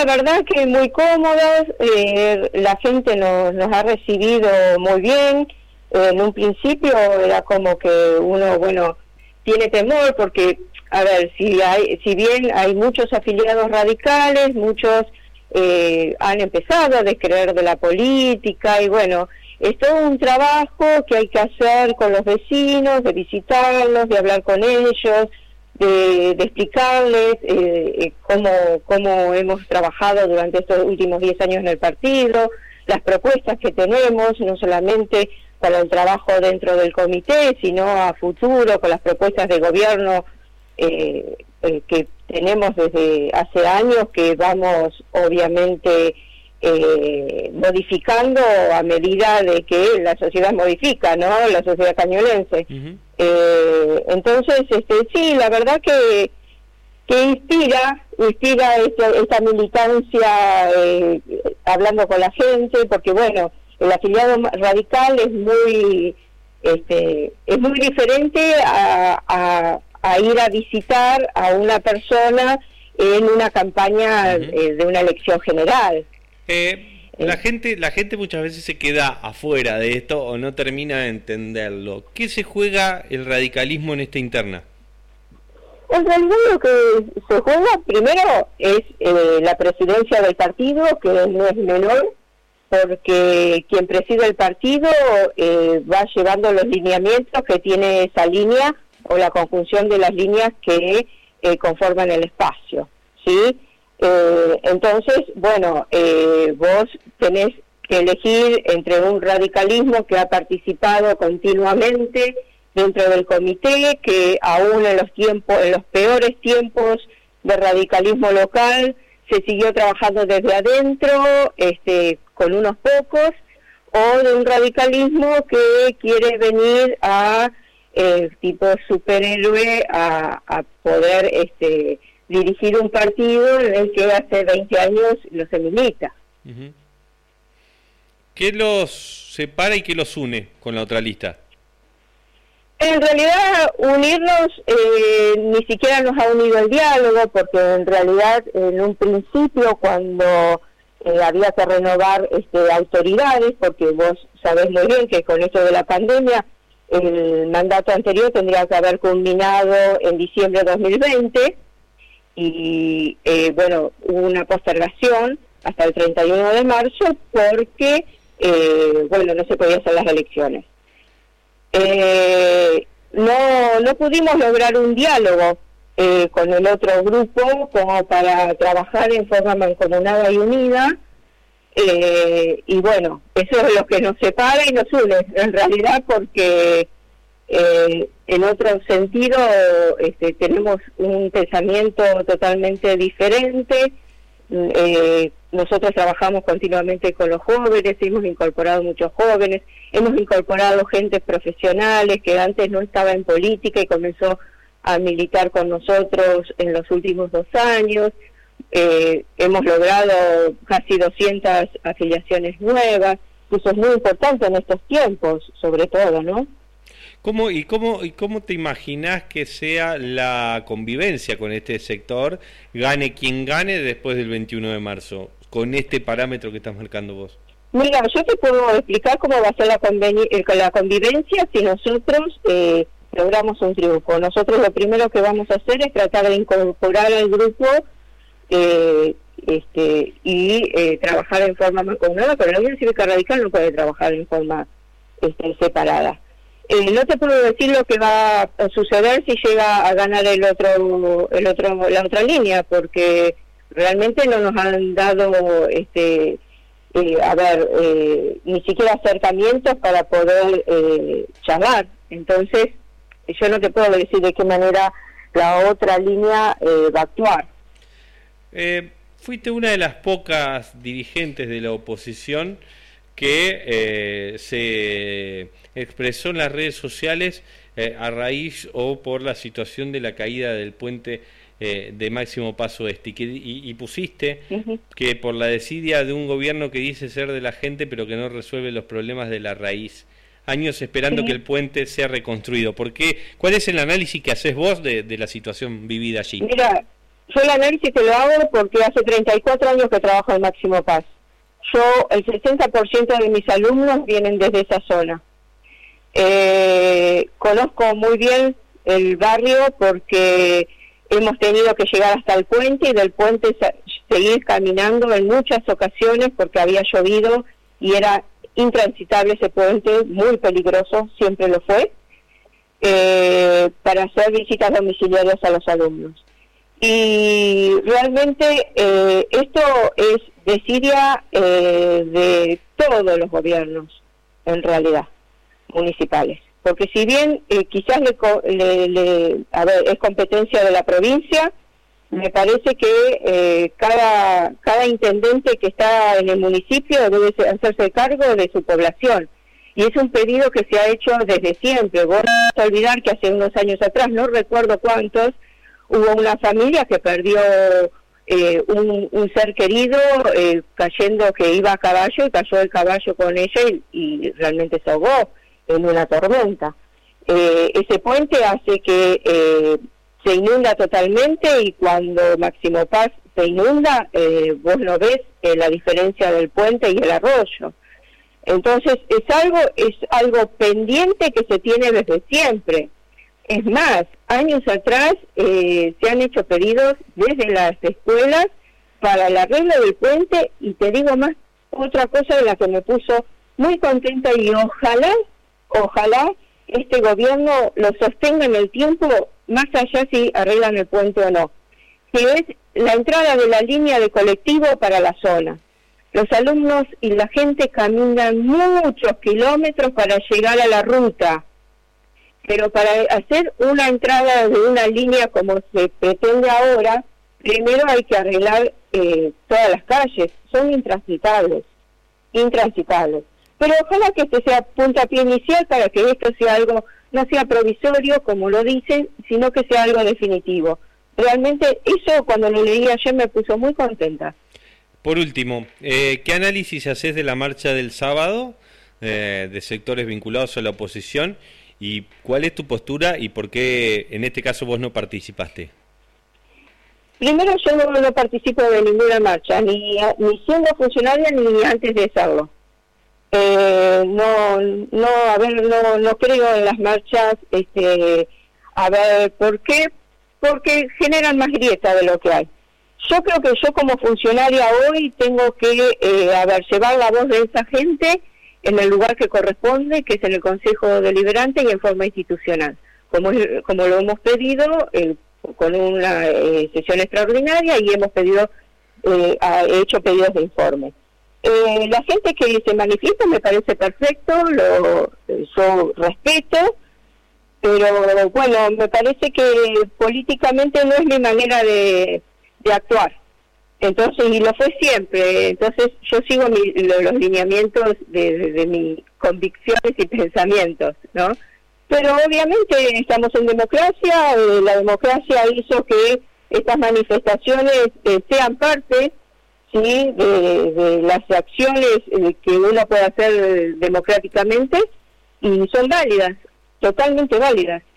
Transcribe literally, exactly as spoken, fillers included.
la verdad que muy cómodos, eh, la gente nos, nos ha recibido muy bien. Eh, en un principio era como que uno, bueno, tiene temor porque, a ver, si hay, si bien hay muchos afiliados radicales, muchos eh, han empezado a descreer de la política y bueno, es todo un trabajo que hay que hacer con los vecinos, de visitarlos, de hablar con ellos, de, de explicarles eh, cómo, cómo hemos trabajado durante estos últimos diez años en el partido, las propuestas que tenemos, no solamente para el trabajo dentro del comité, sino a futuro, con las propuestas de gobierno eh, eh, que tenemos desde hace años, que vamos obviamente eh, modificando a medida de que la sociedad modifica, ¿no? La sociedad cañuelense. Uh-huh. Eh, entonces, este, sí, la verdad que que inspira, inspira esta, esta militancia, eh, hablando con la gente, porque bueno, el afiliado radical es muy, este, es muy diferente a, a, a ir a visitar a una persona en una campaña uh-huh. eh, de una elección general. Eh, la gente, la gente muchas veces se queda afuera de esto o no termina de entenderlo. ¿Qué se juega el radicalismo en esta interna? En realidad lo que se juega primero es eh, la presidencia del partido, que no es menor, porque quien preside el partido eh, va llevando los lineamientos que tiene esa línea o la conjunción de las líneas que eh, conforman el espacio, ¿sí? Eh, entonces, bueno, eh, vos tenés que elegir entre un radicalismo que ha participado continuamente dentro del comité, que aún en los tiempos, en los peores tiempos de radicalismo local, se siguió trabajando desde adentro, este, con unos pocos, o de un radicalismo que quiere venir a eh, tipo superhéroe a, a poder este, dirigir un partido en el que hace veinte años lo se milita. Uh-huh. ¿Qué los separa y qué los une con la otra lista? En realidad, unirnos eh, ni siquiera nos ha unido el diálogo, porque en realidad, en un principio, cuando eh, había que renovar este, autoridades, porque vos sabés muy bien que con esto de la pandemia, el mandato anterior tendría que haber culminado en diciembre de dos mil veinte, y eh, bueno, hubo una postergación hasta el treinta y uno de marzo, porque, eh, bueno, no se podían hacer las elecciones. Eh, no no pudimos lograr un diálogo eh, con el otro grupo como para trabajar en forma mancomunada y unida, eh, y bueno, eso es lo que nos separa y nos une en realidad, porque eh, en otro sentido este, tenemos un pensamiento totalmente diferente. Eh, nosotros trabajamos continuamente con los jóvenes, hemos incorporado muchos jóvenes, hemos incorporado gente profesionales que antes no estaba en política y comenzó a militar con nosotros en los últimos dos años. Eh, hemos logrado casi doscientas afiliaciones nuevas, que eso es muy importante en estos tiempos, sobre todo, ¿no? ¿Cómo y cómo y cómo te imaginás que sea la convivencia con este sector, gane quien gane después del veintiuno de marzo, con este parámetro que estás marcando vos? Mira, yo te puedo explicar cómo va a ser la, conveni- eh, la convivencia si nosotros eh, logramos un triunfo. Nosotros lo primero que vamos a hacer es tratar de incorporar al grupo eh, este y eh, trabajar en forma mancomunada, pero la Unión Cívica Radical no puede trabajar en forma este, separada. Eh, no te puedo decir lo que va a suceder si llega a ganar el otro, el otro, la otra línea, porque realmente no nos han dado, este, eh, a ver, eh, ni siquiera acercamientos para poder eh, charlar. Entonces, yo no te puedo decir de qué manera la otra línea eh, va a actuar. Eh, fuiste una de las pocas dirigentes de la oposición que eh, se expresó en las redes sociales eh, a raíz o por la situación de la caída del puente eh, de Máximo Paso Este, y, que, y, y pusiste uh-huh. que por la desidia de un gobierno que dice ser de la gente pero que no resuelve los problemas de la raíz, años esperando sí. que el puente sea reconstruido. ¿Por qué? ¿Cuál es el análisis que haces vos de, de la situación vivida allí? Mira, yo el análisis te lo hago porque hace treinta y cuatro años que trabajo en Máximo Paz. Yo, el sesenta por ciento de mis alumnos vienen desde esa zona. Eh, conozco muy bien el barrio porque hemos tenido que llegar hasta el puente y del puente seguir caminando en muchas ocasiones porque había llovido y era intransitable ese puente, muy peligroso, siempre lo fue, eh, para hacer visitas domiciliarias a los alumnos. Y realmente eh, esto es desidia eh, de todos los gobiernos, en realidad, municipales. Porque si bien eh, quizás le, le, le, a ver, es competencia de la provincia, me parece que eh, cada, cada intendente que está en el municipio debe hacerse cargo de su población. Y es un pedido que se ha hecho desde siempre. Vos no vas a olvidar que hace unos años atrás, no recuerdo cuántos, hubo una familia que perdió eh, un, un ser querido eh, cayendo, que iba a caballo y cayó el caballo con ella y, y realmente se ahogó en una tormenta. Eh, ese puente hace que eh, se inunda totalmente y cuando Máximo Paz se inunda, eh, vos no ves eh, la diferencia del puente y el arroyo. Entonces es algo, es algo pendiente que se tiene desde siempre. Es más, años atrás eh, se han hecho pedidos desde las escuelas para el arreglo del puente y te digo más, otra cosa de la que me puso muy contenta y ojalá, ojalá este gobierno lo sostenga en el tiempo, más allá si arreglan el puente o no, que es la entrada de la línea de colectivo para la zona. Los alumnos y la gente caminan muchos kilómetros para llegar a la ruta, pero para hacer una entrada de una línea como se pretende ahora, primero hay que arreglar eh, todas las calles, son intransitables, intransitables. Pero ojalá que este sea puntapié inicial para que esto sea algo, no sea provisorio, como lo dicen, sino que sea algo definitivo. Realmente eso cuando lo leí ayer me puso muy contenta. Por último, eh, ¿qué análisis haces de la marcha del sábado eh, de sectores vinculados a la oposición? ¿Y cuál es tu postura y por qué en este caso vos no participaste? Primero, yo no, no participo de ninguna marcha, ni, ni siendo funcionaria ni antes de serlo. Eh, no, no, a ver, no, no creo en las marchas, este, a ver, ¿por qué? Porque generan más grieta de lo que hay. Yo creo que yo como funcionaria hoy tengo que, eh, a ver, llevar la voz de esa gente en el lugar que corresponde, que es en el Consejo Deliberante y en forma institucional, como, como lo hemos pedido eh, con una eh, sesión extraordinaria y hemos pedido, eh, ha hecho pedidos de informe. Eh, la gente que se manifiesta me parece perfecto, lo, yo respeto, pero bueno, me parece que políticamente no es mi manera de, de actuar. Entonces, y lo fue siempre, entonces yo sigo mi, lo, los lineamientos de, de, de mis convicciones y pensamientos, ¿no? Pero obviamente estamos en democracia, eh, la democracia hizo que estas manifestaciones eh, sean parte, ¿sí?, de, de las acciones eh, que uno puede hacer democráticamente y son válidas, totalmente válidas.